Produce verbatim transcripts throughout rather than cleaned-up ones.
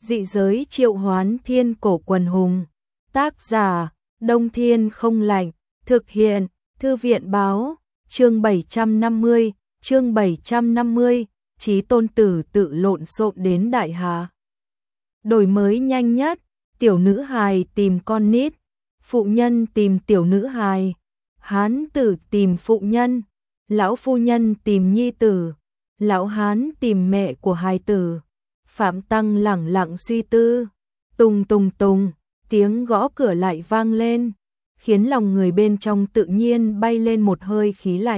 dị giới triệu hoán thiên cổ quần hùng. Tác giả, Đông Thiên Không Lạnh, thực hiện, Thư viện báo, chương bảy trăm năm mươi, chương bảy trăm năm mươi, Chí Tôn Tử tự lộn xộn đến đại hà. Đổi mới nhanh nhất, tiểu nữ hài tìm con nít, phụ nhân tìm tiểu nữ hài, hán tử tìm phụ nhân, lão phu nhân tìm nhi tử, lão hán tìm mẹ của hài tử. Phạm Tăng lẳng lặng suy tư, tùng tùng tùng, tiếng gõ cửa lại vang lên, khiến lòng người bên trong tự nhiên bay lên một hơi khí lạnh.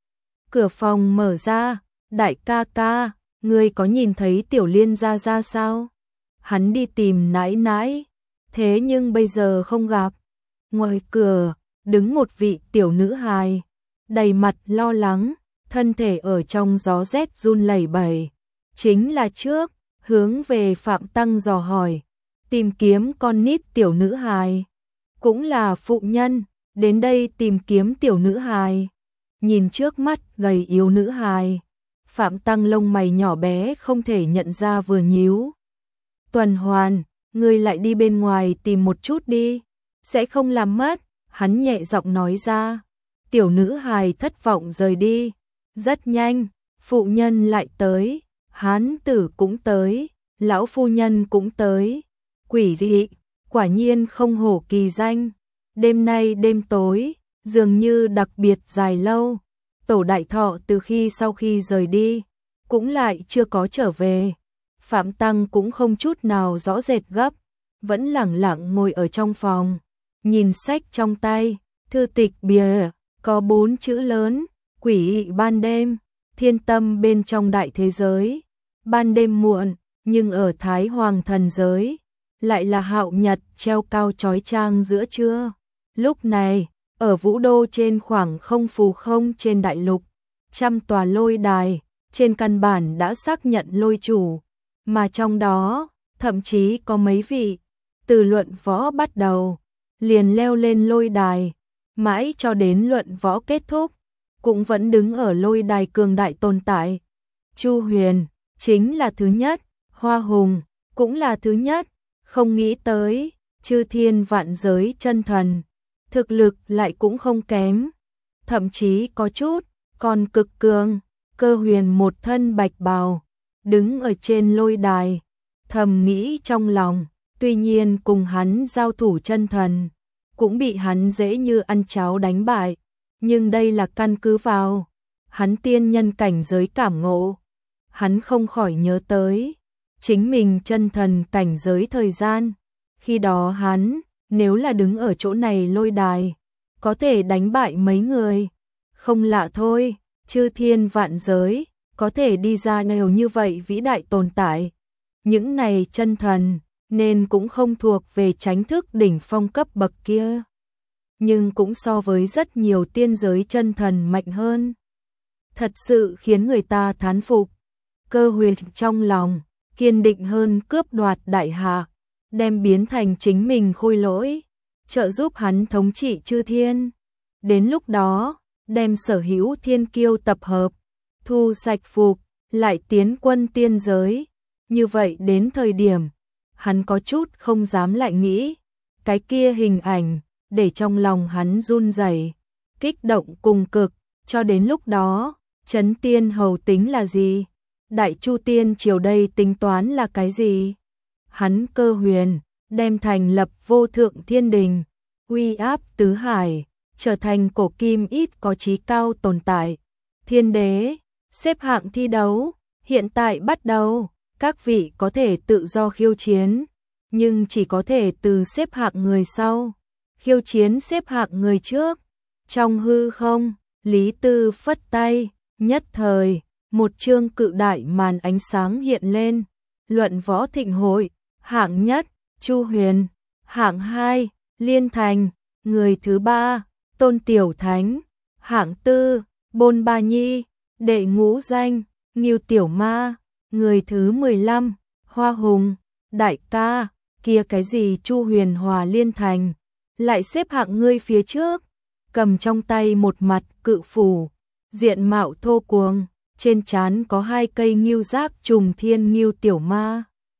Cửa phòng mở ra, đại ca ca, ngươi có nhìn thấy tiểu liên gia gia sao? Hắn đi tìm nãi nãi, thế nhưng bây giờ không gặp. Ngoài cửa, đứng một vị tiểu nữ hài, đầy mặt lo lắng, thân thể ở trong gió rét run lẩy bẩy. Chính là trước, hướng về Phạm Tăng dò hỏi, tìm kiếm con nít tiểu nữ hài. Cũng là phụ nhân, đến đây tìm kiếm tiểu nữ hài. Nhìn trước mắt gầy yếu nữ hài, Phạm Tăng lông mày nhỏ bé không thể nhận ra vừa nhíu. Tuần Hoàn, ngươi lại đi bên ngoài tìm một chút đi, sẽ không làm mất, hắn nhẹ giọng nói ra. Tiểu nữ hài thất vọng rời đi. Rất nhanh, phụ nhân lại tới, hán tử cũng tới, lão phu nhân cũng tới. Quỷ dị, quả nhiên không hổ kỳ danh. Đêm nay đêm tối, dường như đặc biệt dài lâu. Tổ đại thọ từ khi sau khi rời đi, cũng lại chưa có trở về. Phạm Tăng cũng không chút nào rõ rệt gấp, vẫn lẳng lặng ngồi ở trong phòng, nhìn sách trong tay, thư tịch bìa, có bốn chữ lớn, quỷ dị ban đêm, thiên tâm bên trong đại thế giới. Ban đêm muộn, nhưng ở Thái Hoàng thần giới, lại là hạo nhật treo cao chói chang giữa trưa. Lúc này, ở Vũ Đô trên khoảng không phù không trên đại lục, trăm tòa lôi đài, trên căn bản đã xác nhận lôi chủ, mà trong đó, thậm chí có mấy vị, từ luận võ bắt đầu, liền leo lên lôi đài, mãi cho đến luận võ kết thúc, cũng vẫn đứng ở lôi đài cường đại tồn tại. Chu Huyền, chính là thứ nhất, Hoa Hùng, cũng là thứ nhất, không nghĩ tới, chư thiên vạn giới chân thần, thực lực lại cũng không kém, thậm chí có chút, còn cực cường. Cơ Huyền một thân bạch bào, đứng ở trên lôi đài, thầm nghĩ trong lòng, tuy nhiên cùng hắn giao thủ chân thần, cũng bị hắn dễ như ăn cháo đánh bại, nhưng đây là căn cứ vào hắn tiên nhân cảnh giới cảm ngộ. Hắn không khỏi nhớ tới chính mình chân thần cảnh giới thời gian, khi đó hắn nếu là đứng ở chỗ này lôi đài, có thể đánh bại mấy người. Không lạ thôi, chư thiên vạn giới, có thể đi ra nhiều như vậy vĩ đại tồn tại. Những này chân thần, nên cũng không thuộc về chánh thức đỉnh phong cấp bậc kia. Nhưng cũng so với rất nhiều tiên giới chân thần mạnh hơn. Thật sự khiến người ta thán phục. Cơ Huyền trong lòng, kiên định hơn cướp đoạt đại hạ, đem biến thành chính mình khôi lỗi, trợ giúp hắn thống trị chư thiên. Đến lúc đó, đem sở hữu thiên kiêu tập hợp, thu sạch phục, lại tiến quân tiên giới. Như vậy đến thời điểm, hắn có chút không dám lại nghĩ, cái kia hình ảnh, để trong lòng hắn run rẩy, kích động cùng cực, cho đến lúc đó, Chấn Tiên Hầu tính là gì? Đại Chu Tiên triều đây tính toán là cái gì? Hắn Cơ Huyền, đem thành lập vô thượng thiên đình, uy áp tứ hải, trở thành cổ kim ít có chí cao tồn tại. Thiên đế, xếp hạng thi đấu, hiện tại bắt đầu, các vị có thể tự do khiêu chiến, nhưng chỉ có thể từ xếp hạng người sau, khiêu chiến xếp hạng người trước. Trong hư không, Lý Tư phất tay, nhất thời, một chương cự đại màn ánh sáng hiện lên, luận võ thịnh hội, hạng nhất, Chu Huyền, hạng hai, Liên Thành, người thứ ba, Tôn Tiểu Thánh, hạng tư, Bôn Ba Nhi, đệ ngũ danh, Ngưu Tiểu Ma, người thứ mười lăm, Hoa Hùng. Đại ca, kia cái gì Chu Huyền hòa Liên Thành, lại xếp hạng ngươi phía trước, cầm trong tay một mặt cự phủ, diện mạo thô cuồng, trên trán có hai cây ngưu giác trùng thiên Ngưu Tiểu Ma.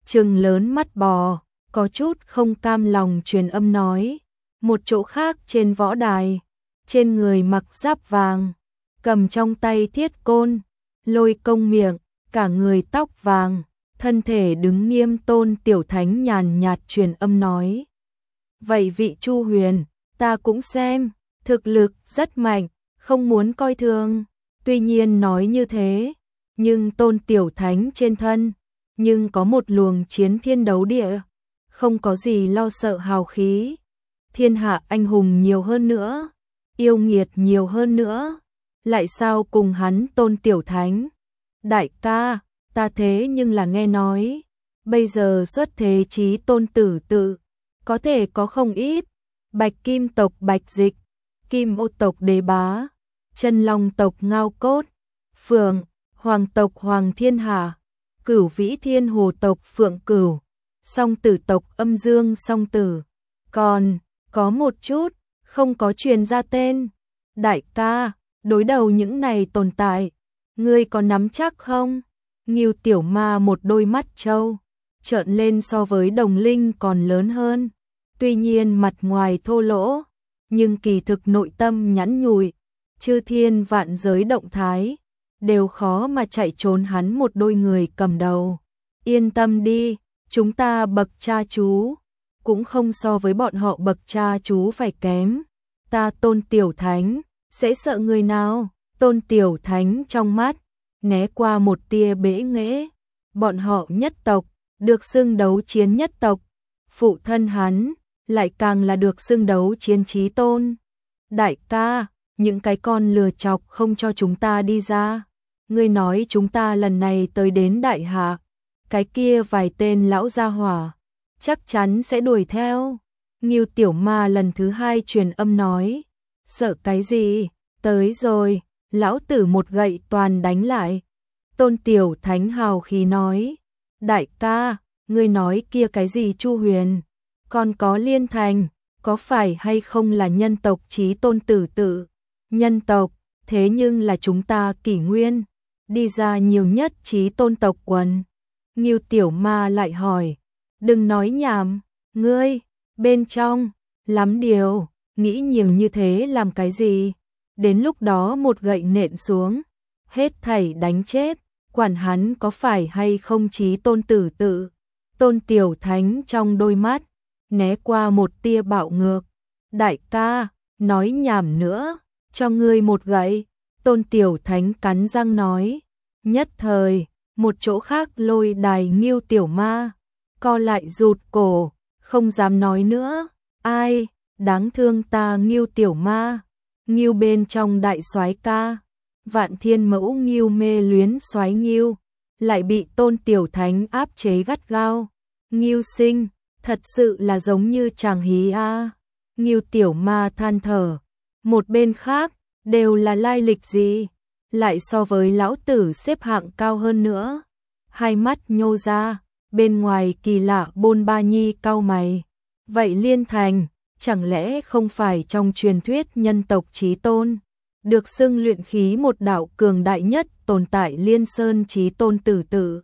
trừng lớn mắt bò, có chút không cam lòng truyền âm nói. Một chỗ khác trên võ đài, trên người mặc giáp vàng, cầm trong tay thiết côn, Lôi Công miệng, cả người tóc vàng, thân thể đứng nghiêm Tôn Tiểu Thánh nhàn nhạt truyền âm nói. Vậy vị Chu Huyền, ta cũng xem, thực lực rất mạnh, không muốn coi thường. Tuy nhiên nói như thế, nhưng Tôn Tiểu Thánh trên thân, nhưng có một luồng chiến thiên đấu địa, không có gì lo sợ hào khí. Thiên hạ anh hùng nhiều hơn nữa, yêu nghiệt nhiều hơn nữa, lại sao cùng hắn Tôn Tiểu Thánh. Đại ca, ta thế nhưng là nghe nói, bây giờ xuất thế chí tôn tử tự, có thể có không ít, Bạch Kim tộc Bạch Dịch, Kim Ô tộc Đế Bá, Chân Long tộc Ngao Cốt, Phượng, Hoàng tộc Hoàng Thiên Hà, Cửu Vĩ Thiên Hồ tộc Phượng Cửu, Song Tử tộc Âm Dương Song Tử, còn có một chút, không có truyền ra tên. Đại ca, đối đầu những này tồn tại, ngươi có nắm chắc không? Ngưu Tiểu Ma một đôi mắt trâu, trợn lên so với Đồng Linh còn lớn hơn. Tuy nhiên mặt ngoài thô lỗ, nhưng kỳ thực nội tâm nhẵn nhụi, chư thiên vạn giới động thái, đều khó mà chạy trốn hắn một đôi người cầm đầu. Yên tâm đi, chúng ta bậc cha chú, cũng không so với bọn họ bậc cha chú phải kém. Ta Tôn Tiểu Thánh, sẽ sợ người nào? Tôn Tiểu Thánh trong mắt, né qua một tia bẽ nghễ. Bọn họ nhất tộc, được xưng đấu chiến nhất tộc. Phụ thân hắn, lại càng là được xưng đấu chiến chí tôn. Đại ca, những cái con lừa chọc không cho chúng ta đi ra. Ngươi nói chúng ta lần này tới đến Đại Hạ, cái kia vài tên lão gia hỏa, chắc chắn sẽ đuổi theo. Ngưu Tiểu Ma lần thứ hai truyền âm nói. Sợ cái gì, tới rồi, lão tử một gậy toàn đánh lại. Tôn Tiểu Thánh hào khí nói. Đại ca, ngươi nói kia cái gì Chu Huyền, còn có Liên Thành, có phải hay không là nhân tộc chí tôn tử tự? Nhân tộc, thế nhưng là chúng ta kỷ nguyên, đi ra nhiều nhất chí tôn tộc quần. Ngưu Tiểu Ma lại hỏi, đừng nói nhảm, ngươi, bên trong, lắm điều, nghĩ nhiều như thế làm cái gì? Đến lúc đó một gậy nện xuống, hết thảy đánh chết, quản hắn có phải hay không chí tôn tử tự. Tôn Tiểu Thánh trong đôi mắt, né qua một tia bạo ngược. Đại ca, nói nhảm nữa, cho ngươi một gậy. Tôn Tiểu Thánh cắn răng nói. Nhất thời, một chỗ khác lôi đài Ngưu Tiểu Ma, co lại rụt cổ, không dám nói nữa. Ai, đáng thương ta Ngưu Tiểu Ma, Ngưu bên trong đại soái ca, Vạn Thiên Mẫu Ngưu mê luyến soái Ngưu, lại bị Tôn Tiểu Thánh áp chế gắt gao. Ngưu sinh, thật sự là giống như chàng hí a. À. Ngưu Tiểu Ma than thở. Một bên khác, đều là lai lịch gì, lại so với lão tử xếp hạng cao hơn nữa. Hai mắt nhô ra, bên ngoài kỳ lạ Bôn Ba Nhi cau mày. Vậy Liên Thành, chẳng lẽ không phải trong truyền thuyết nhân tộc chí tôn, được xưng luyện khí một đạo cường đại nhất tồn tại Liên Sơn chí tôn tử tử?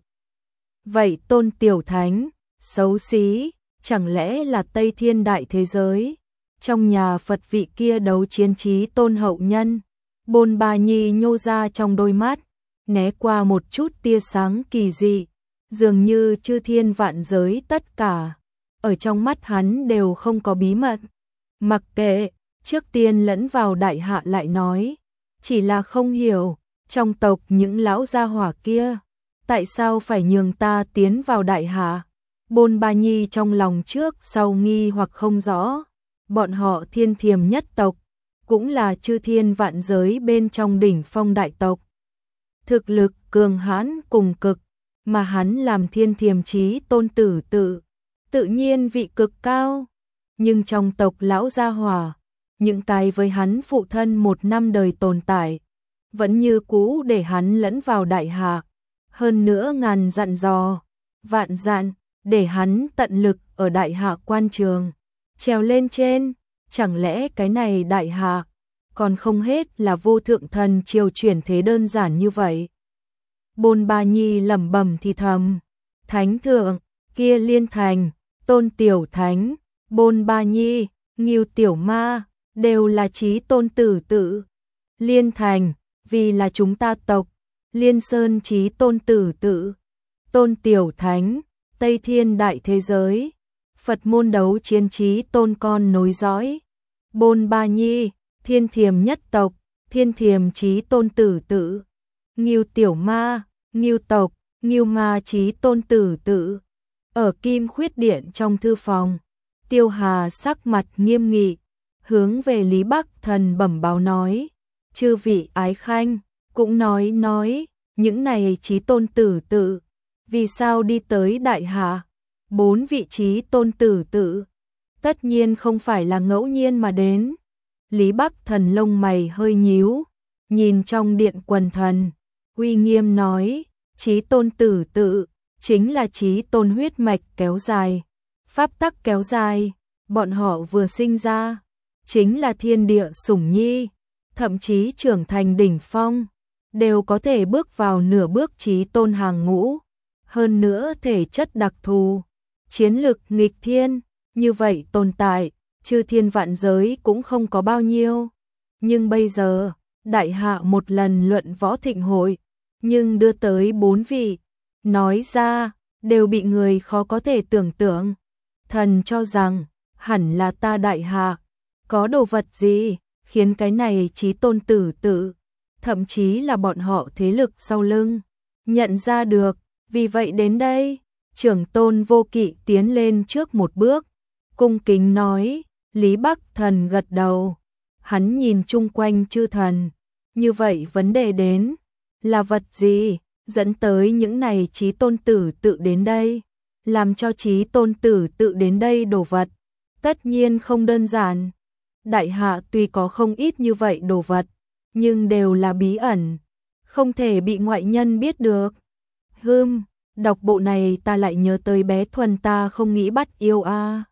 Vậy Tôn Tiểu Thánh, xấu xí, chẳng lẽ là Tây Thiên đại thế giới, trong nhà Phật vị kia đấu chiến chí tôn hậu nhân? Bôn Ba Nhi nhô ra trong đôi mắt, né qua một chút tia sáng kỳ dị, dường như chư thiên vạn giới tất cả, ở trong mắt hắn đều không có bí mật. Mặc kệ, trước tiên lẫn vào Đại Hạ lại nói, chỉ là không hiểu, trong tộc những lão gia hỏa kia, tại sao phải nhường ta tiến vào Đại Hạ? Bôn Ba Nhi trong lòng trước sau nghi hoặc không rõ. Bọn họ Thiên Thiềm nhất tộc, cũng là chư thiên vạn giới bên trong đỉnh phong đại tộc. Thực lực cường hãn cùng cực, mà hắn làm Thiên Thiềm chí tôn tử tự, tự nhiên vị cực cao. Nhưng trong tộc lão gia hỏa, những cái với hắn phụ thân một năm đời tồn tại, vẫn như cũ để hắn lẫn vào Đại Hạ. Hơn nữa ngàn dặn dò, vạn dặn, để hắn tận lực ở Đại Hạ quan trường, trèo lên trên. Chẳng lẽ cái này Đại Hạ còn không hết là vô thượng thần triều chuyển thế đơn giản như vậy? Bôn Ba Nhi lẩm bẩm thì thầm. Thánh thượng, kia Liên Thành, Tôn Tiểu Thánh, Bôn Ba Nhi, Ngưu Tiểu Ma, đều là chí tôn tử tử. Liên Thành, vì là chúng ta tộc, Liên Sơn chí tôn tử tử. Tôn Tiểu Thánh, Tây Thiên đại thế giới, Phật môn đấu chiến chí tôn con nối dõi. Bôn Ba Nhi, Thiên Thiềm nhất tộc, Thiên Thiềm chí tôn tử tử. Ngưu Tiểu Ma, Ngưu tộc, Ngưu Ma chí tôn tử tử. Ở Kim Khuyết Điện trong thư phòng, Tiêu Hà sắc mặt nghiêm nghị, hướng về Lý Bắc Thần bẩm báo nói, chư vị ái khanh, cũng nói nói, những này chí tôn tử tử, vì sao đi tới đại hạ? Bốn vị chí tôn tử tử, tất nhiên không phải là ngẫu nhiên mà đến. Lý Bắc Thần lông mày hơi nhíu, nhìn trong điện quần thần, uy nghiêm nói, chí tôn tử tử, chính là chí tôn huyết mạch kéo dài, pháp tắc kéo dài, bọn họ vừa sinh ra, chính là thiên địa sủng nhi, thậm chí trưởng thành đỉnh phong, đều có thể bước vào nửa bước chí tôn hàng ngũ, hơn nữa thể chất đặc thù, chiến lực nghịch thiên, như vậy tồn tại, chư thiên vạn giới cũng không có bao nhiêu. Nhưng bây giờ, đại hạ một lần luận võ thịnh hội, nhưng đưa tới bốn vị, nói ra, đều bị người khó có thể tưởng tượng. Thần cho rằng, hẳn là ta đại hạ, có đồ vật gì, khiến cái này chí tôn tử tử, thậm chí là bọn họ thế lực sau lưng, nhận ra được, vì vậy đến đây, trưởng tôn Vô Kỵ tiến lên trước một bước, cung kính nói, Lý Bắc Thần gật đầu, hắn nhìn chung quanh chư thần, như vậy vấn đề đến, là vật gì, dẫn tới những này chí tôn tử tự đến đây, làm cho chí tôn tử tự đến đây đồ vật, tất nhiên không đơn giản. Đại hạ tuy có không ít như vậy đồ vật, nhưng đều là bí ẩn, không thể bị ngoại nhân biết được. Hừm, đọc bộ này ta lại nhớ tới bé Thuần ta không nghĩ bắt yêu a. À.